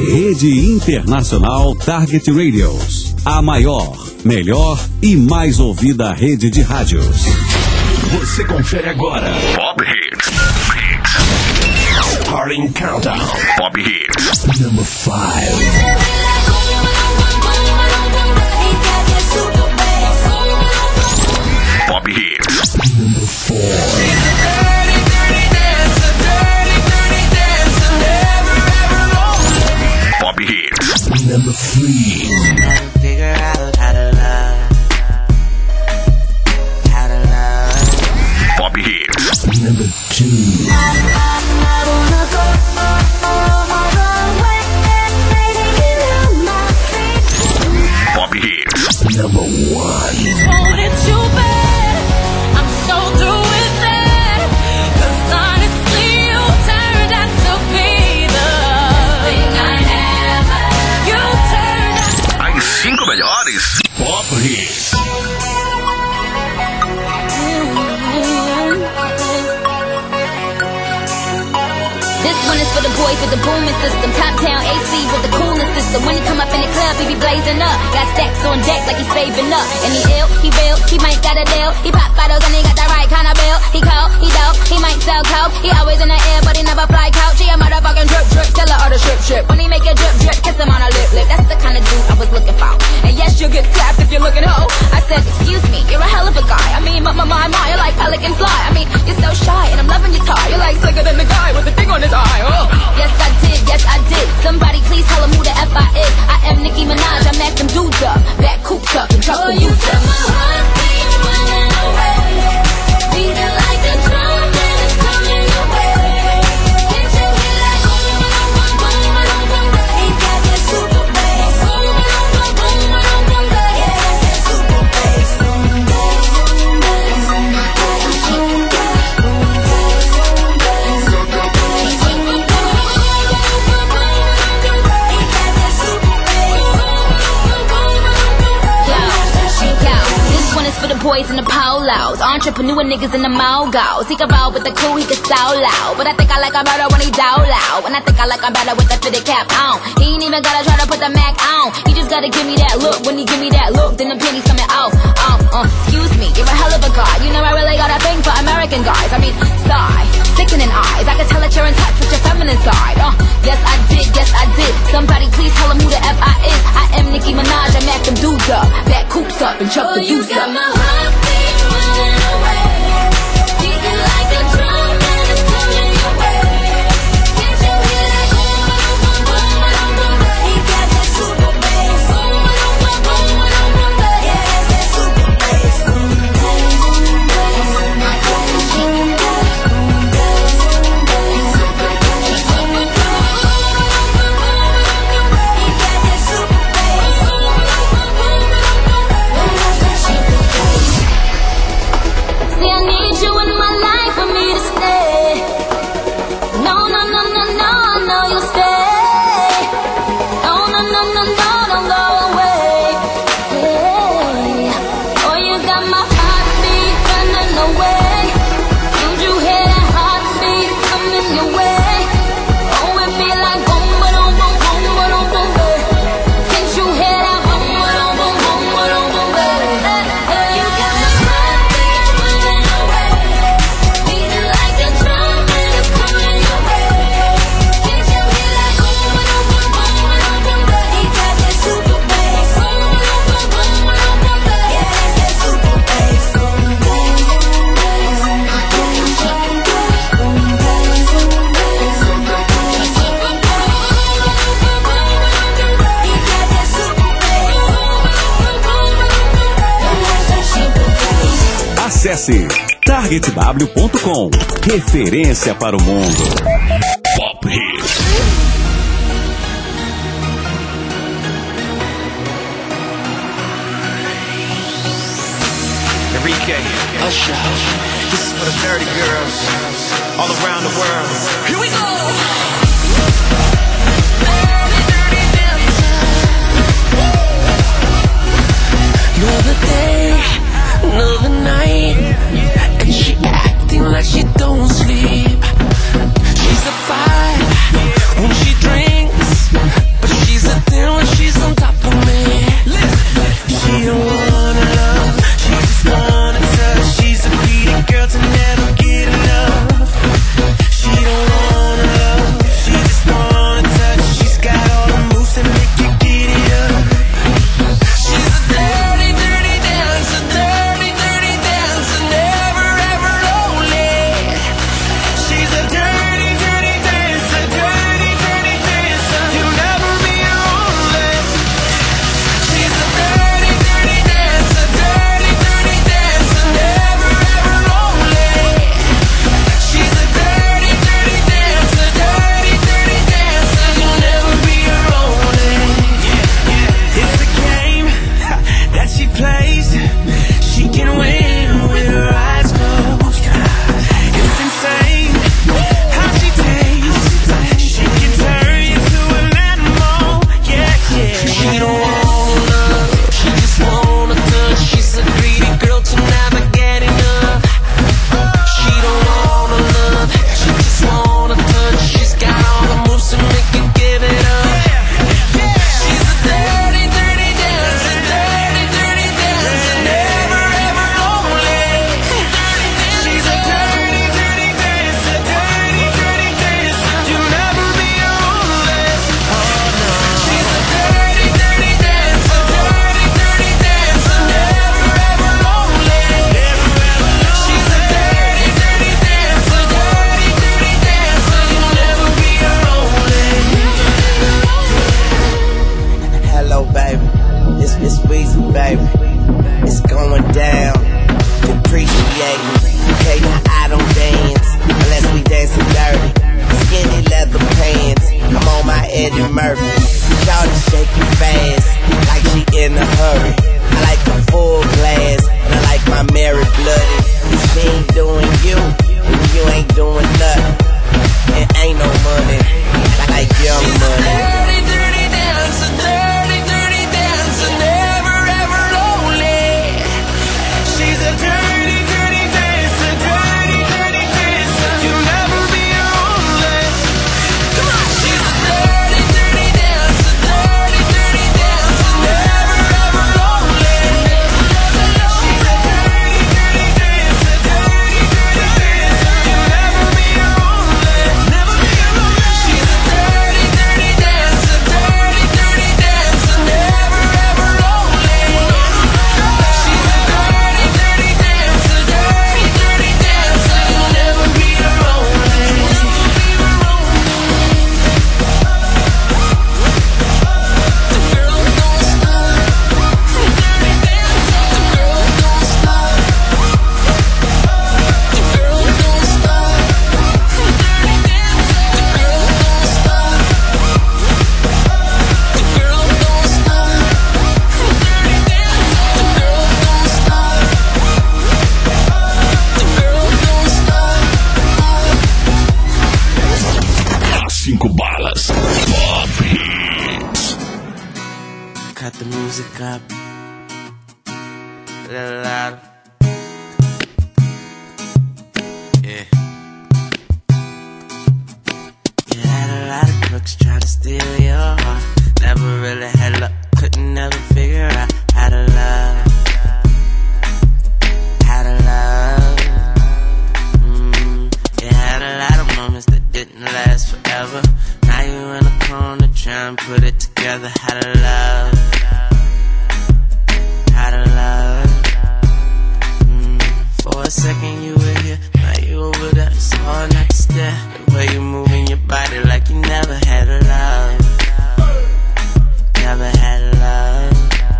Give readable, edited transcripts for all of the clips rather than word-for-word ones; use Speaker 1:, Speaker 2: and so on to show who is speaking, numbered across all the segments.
Speaker 1: Rede Internacional Target Radios. A maior, melhor e mais ouvida rede de rádios.
Speaker 2: Você confere agora. Pop Hits. Starting Countdown. Pop Hits. Number 5. Pop Hits. Number 4. Pop Hits. Number 3.
Speaker 3: Figure out how to love. How to love.
Speaker 2: Pop Hits. Number 2. Pop Hits. Number 1.
Speaker 4: Wanted you bad, I'm so through with that. 'Cause honestly, you turned out to be the thing I ever. You turned out.
Speaker 2: As 5 melhores. Pop Hits.
Speaker 4: This one is for the boys with the booming system. Top down AC with the cooling system. When he come up in the club, he be blazing up. Got stacks on deck like he's saving up. And he ill, he real, he might got a deal. He pop bottles and he got the right kind of bill. He cold, he dope, he might sell coke. He always in the air, but he never fly couch. He a motherfucking drip drip, seller or the strip. When he make a drip drip, kiss him on a lip. That's the kind of dude I was looking for. And yes, you'll get slapped if you're looking hoe. I said, excuse me, you're a hell of a guy. I mean, my, you're like pelican fly. I mean, you're so shy and I'm loving your tie. You're like slicker than the guy with the thing on his eye. Oh. Yes, I did. Somebody please tell him who the F I is. I am Nicki Minaj, I mack them dudes up. Back coops up and truck the youth up. My heart keeps running away. Beating like a drum and it's coming your way. Can't you hear that boom, boom, boom, boom, boom, boom? He got that super bass. Boom, boom, boom, boom, boom, boom, boom. Yeah, that's that super bass. For the boys in the polos, entrepreneur niggas in the mogos. He can roll with the crew, he can so loud. But I think I like him better when he down loud. And I think I like him better with the fitted cap on. He ain't even gotta try to put the Mac on. He just gotta give me that look. When he give me that look, then the pennies coming off. Excuse me, you're a hell of a guy. You know I really got a thing for American guys. I mean, sigh, sickening eyes. I can tell that you're in touch with your feminine side. Yes I did. Somebody please tell him who the F I is. I am Nicki Minaj, I mack them dudes up. Back coops up and chuck the youth up. My heart keeps running away. Beating like a drum and it's coming your way. Can't you hear that boom, boom, boom, boom, boom, boom? He got that super bass. Boom, boom, boom, boom, boom, boom, boom. Yeah, that's that super bass.
Speaker 1: Acesse targetw.com. Referência para o mundo.
Speaker 2: Pop Hits.
Speaker 5: Enrique, Usher, this is for the dirty girls all around the world. Here we go!
Speaker 3: Another day, another night, and she acting like she don't sleep. She's a 5 when she drinks, music up a little louder. Yeah. You had a lot of crooks try to steal your heart. Never really had luck, couldn't never figure out how to love. How to love. You had a lot of moments that didn't last forever. Now you in a corner trying to put it together. How to love. How to love. For a second you were here, now you over there. It's hard not to stare. The way you moving your body like you never had a love. Never had a love.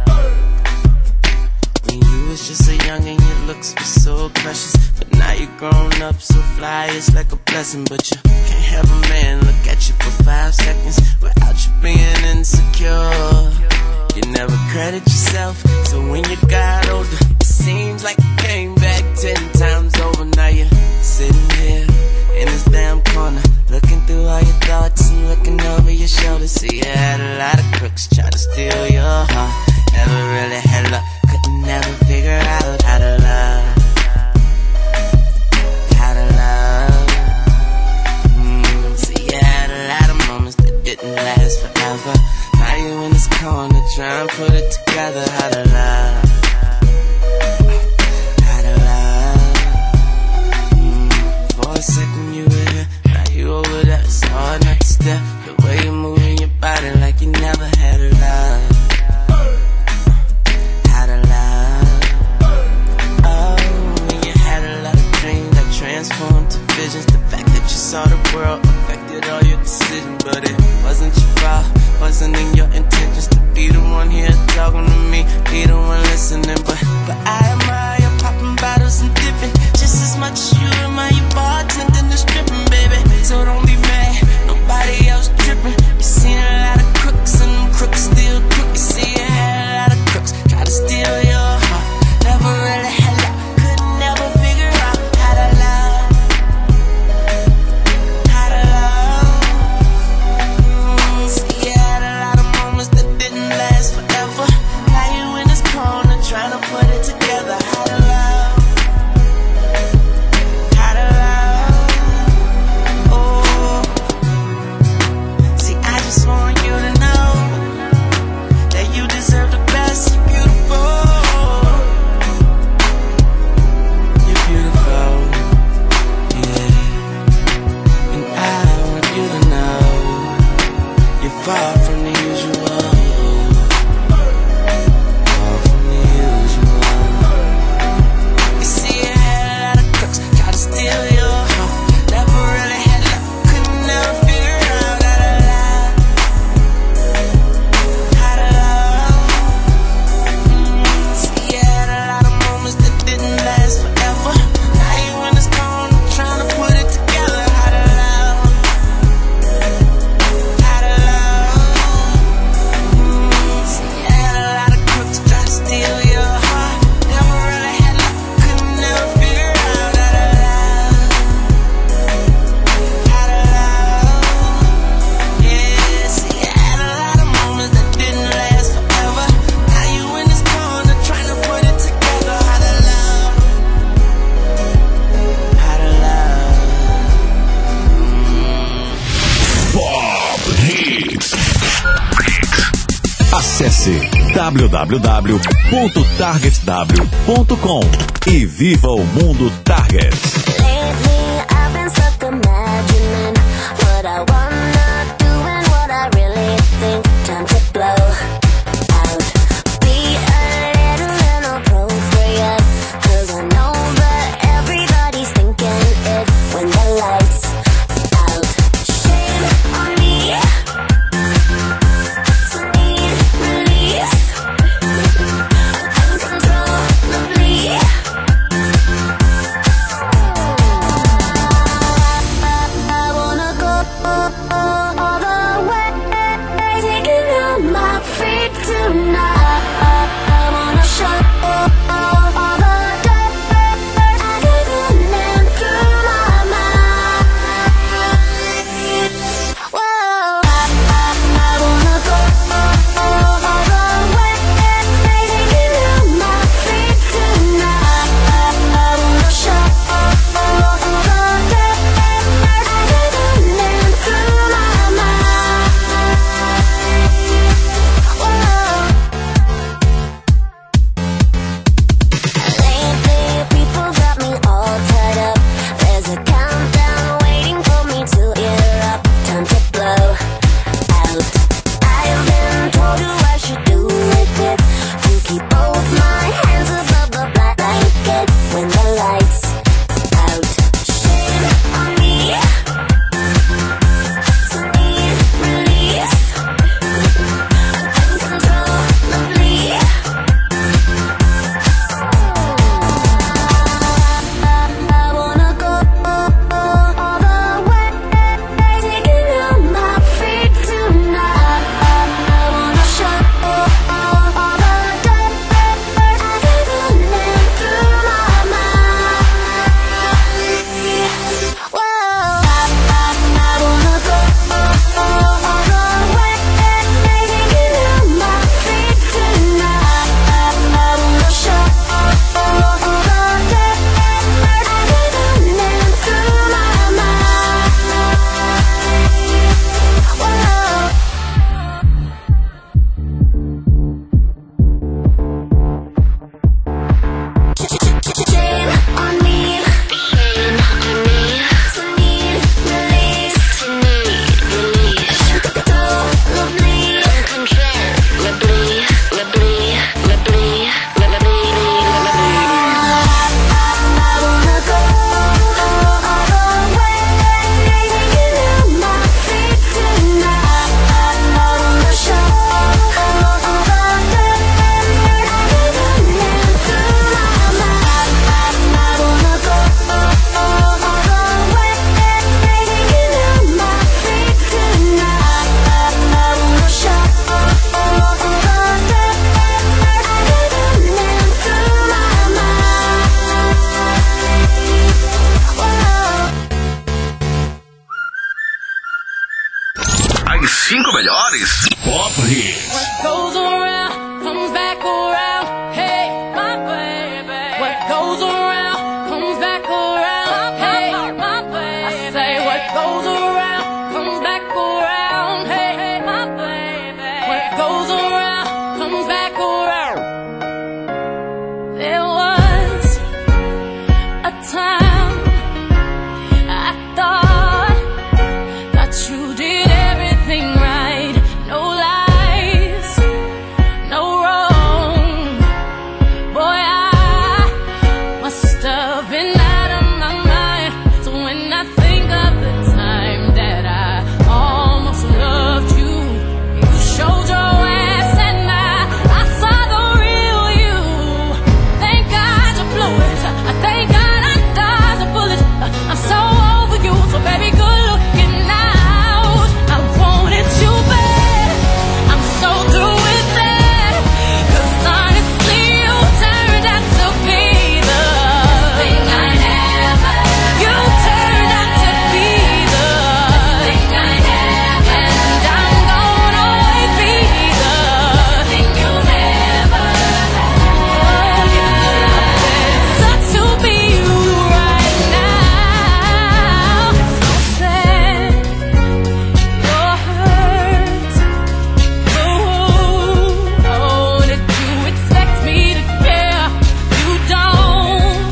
Speaker 3: When you was just so young and your looks were so precious, but now you grown up so fly, it's like a blessing. But you can't have a man look at you for 5 seconds without you being insecure. You never credit yourself, so when you got older, it seems like you came back 10 times over. Now you're sitting here in this damn corner, looking through all your thoughts and looking over your shoulder. See, you had a lot of crooks try to steal your heart. Never really had luck, couldn't never figure out how to love. How to love. See, you had a lot of moments that didn't last forever. Now you in this corner trying to put it together. How to love. How to love. For a second you were here, now you over there. It's hard not to stare. The way you moving your body like you never had a love. How to love. Oh, when you had a lot of dreams that transformed to visions. The fact that you saw the world affected all your decisions, but it wasn't your fault, wasn't in your intentions to be the one here talking to me, be the one listening. But I admire you popping bottles and dipping just as much as you admire you bartending and stripping, baby. So don't be mad, nobody else tripping. You seen a lot of crooks and them crooks still crook. You see you had a lot of crooks try to steal your heart. Never really had luck, could never figure out how to love. How to love. See, you had a lot of moments that didn't last forever. Now you in this corner trying to put it together. How to love. How to love. Oh. See, I just want you to know that you deserve the best. You're beautiful. You're beautiful. Yeah. And I want you to know you're far from the usual. Far from the usual. You see, you had a lot of crooks try to steal your heart. Never really had luck, couldn't never figure out how to love. How to love. See, you had a lot of moments that didn't last forever. Now you in this corner trying to put it together. How to love. How to love. See, you had a lot of crooks try to steal your heart. Never really had luck, couldn't never figure out how to love. How to love. Yeah, see, you had a lot of moments that didn't last forever. Now you in this corner trying to put it together. How to love. How to love.
Speaker 2: Pop Hits.
Speaker 1: Acesse www.targetw.com e viva o mundo Target.
Speaker 6: Lately, I've been stuck imagining what I wanna do and what I really think. Time to blow out. Be a little inappropriate, 'cause I know that everybody's thinking it when the lights out. Shame on me, to need release uncontrollably.
Speaker 2: As 5 melhores Pop Hits.
Speaker 7: What goes around comes back around. Hey, my baby. What goes around comes back around. Hey, my baby. I say what goes around comes back around. Hey, my baby. What goes around comes back around. There was a time I thought that you did everything right. No lies, no wrong. Boy, I must have been out of my mind. So when I think of the time that I almost loved you, you showed your ass and I saw the real you. Thank God you blew it. Thank God I dodged a bullet. I'm so over you, so baby, good looking out. I wanted you bad. I'm so through with that. 'Cause honestly, you turned out to be the thing I never. You turned out to be the thing I never. And I'm gonna always be the thing you never had. It sucks to be you right now. So sad, you're hurt. Oh, did you expect me to care? You don't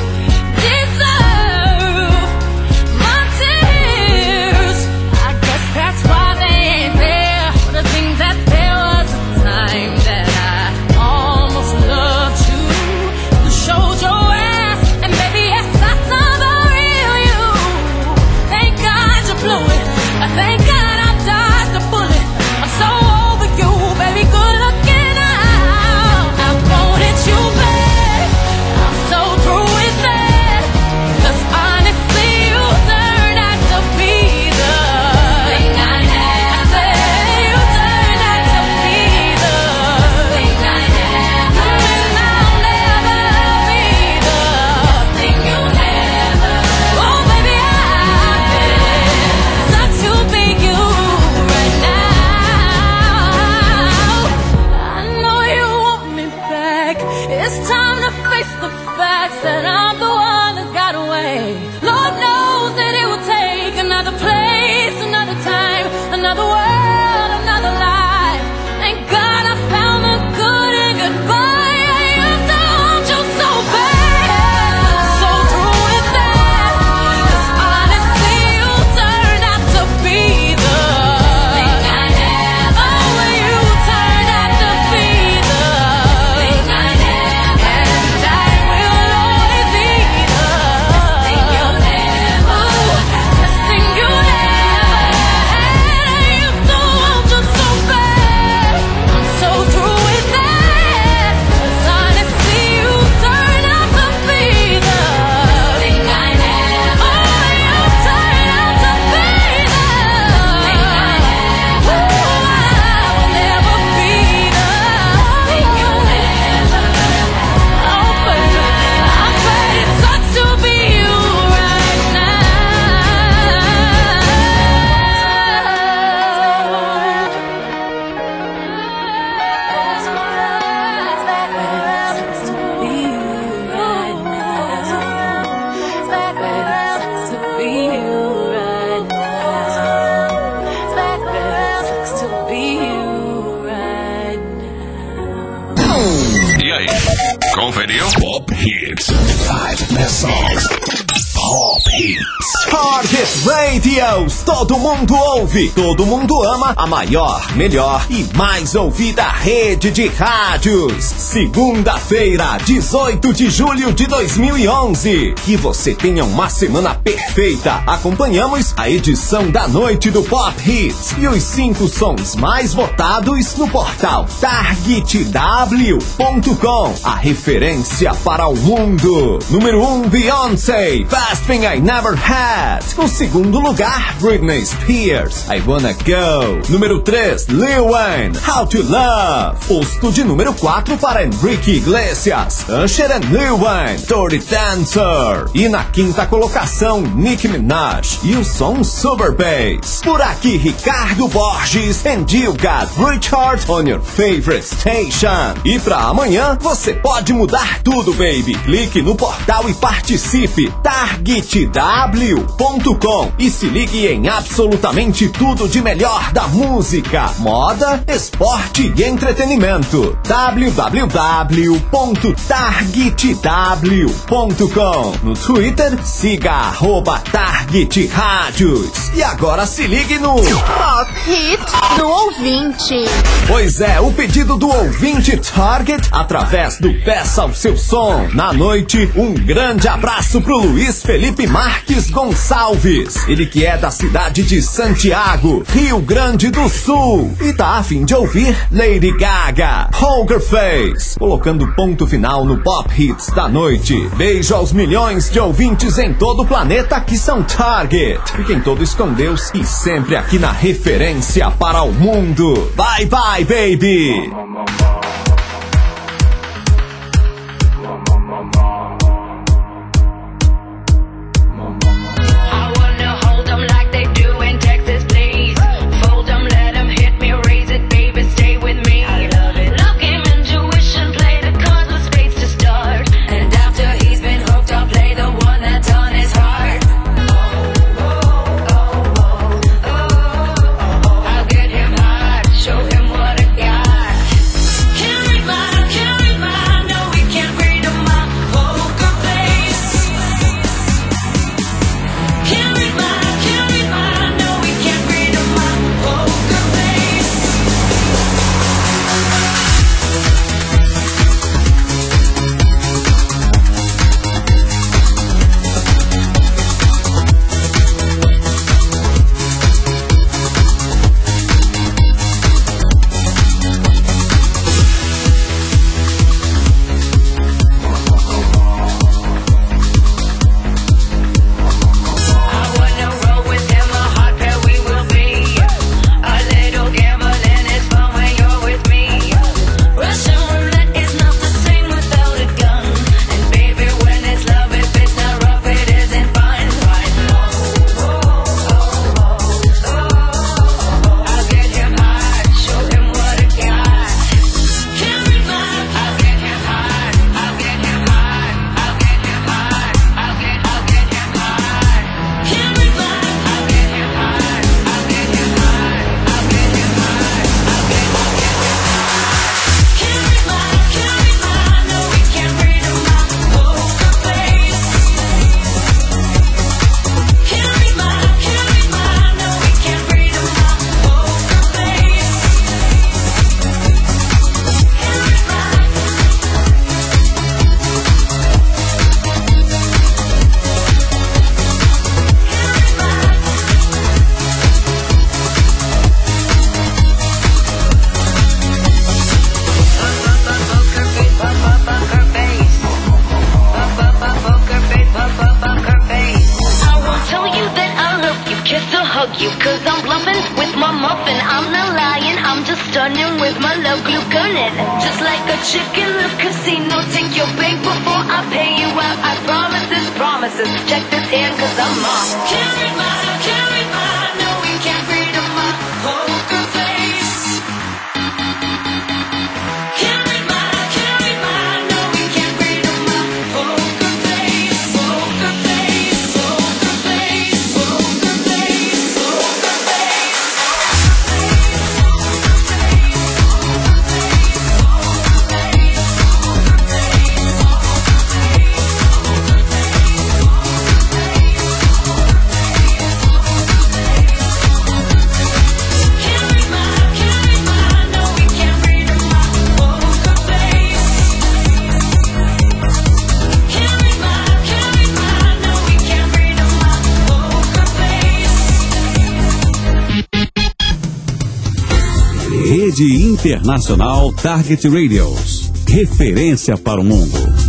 Speaker 7: deserve my tears. I guess that's why they ain't there. But I think that there was a time that I almost loved you. You showed your ass, and baby, yes, I saw the real you. Thank God you blew it. Thank God I dodged a bullet. I'm so over you, baby, good looking out. I wanted you bad. I'm so through with that. 'Cause honestly, you turned out to be the thing I never. You turned out to be the thing I never. And I'll never be the thing you never. Oh, baby, sucks to be you right now. I know you want me back. It's time to face the facts that I'm the one that's got away. Lord knows that it will take another place, another time, another world, another life. Thank God I found the good in goodbye. I used to want you so bad. I'm so through with that. 'Cause honestly, you turned out to be the thing I never. Oh, you turned out to be the thing I never. And I will always be the thing you never. The thing you never had. I used to want you so bad. I'm so through with that. 'Cause honestly, you turned out to be the thing I never. Oh, you turned out to be the thing I never. I will never be the thing you never. Oh, baby, I bet it sucks to be you right
Speaker 2: E aí, conferiu? Pop Hits. 5 best songs. Pop Hits.
Speaker 8: Hot Hit Radios, todo mundo ouve, todo mundo ama a maior, melhor e mais ouvida rede de rádios. Segunda-feira, 18 de julho de 2011. Que você tenha uma semana perfeita. Acompanhamos a edição da noite do Pop Hits e os 5 sons mais votados no portal targetw.com, a referência para o mundo. Número 1, Beyoncé, Best Thing I Never Your Head. No segundo lugar, Britney Spears, I Wanna Go. Número 3, Lil Wayne, How to Love. Posto de número 4 para Enrique Iglesias, Usher and Lil Wayne, Dirty Dancer. E na quinta colocação, Nicki Minaj e o som Super Bass. Por aqui, Ricardo Borges and you got Richard on your favorite station. E pra amanhã, você pode mudar tudo, baby. Clique no portal e participe. targetw.com e se ligue em absolutamente tudo de melhor da música, moda, esporte e entretenimento. www.targetw.com. No Twitter, siga @Target Rádios. E agora se ligue no
Speaker 9: Pop Hit do ouvinte.
Speaker 8: Pois é, o pedido do ouvinte Target através do Peça o Seu Som. Na noite, um grande abraço pro Luiz Felipe Marques Gonçalves. Ele que é da cidade de Santiago, Rio Grande do Sul. E tá a fim de ouvir Lady Gaga, Poker Face, colocando ponto final no Pop Hits da noite. Beijo aos milhões de ouvintes em todo o planeta que são Target. Fiquem todos com Deus e sempre aqui na referência para o mundo. Bye bye, baby!
Speaker 1: Rede Internacional Target Radios. Referência para o mundo.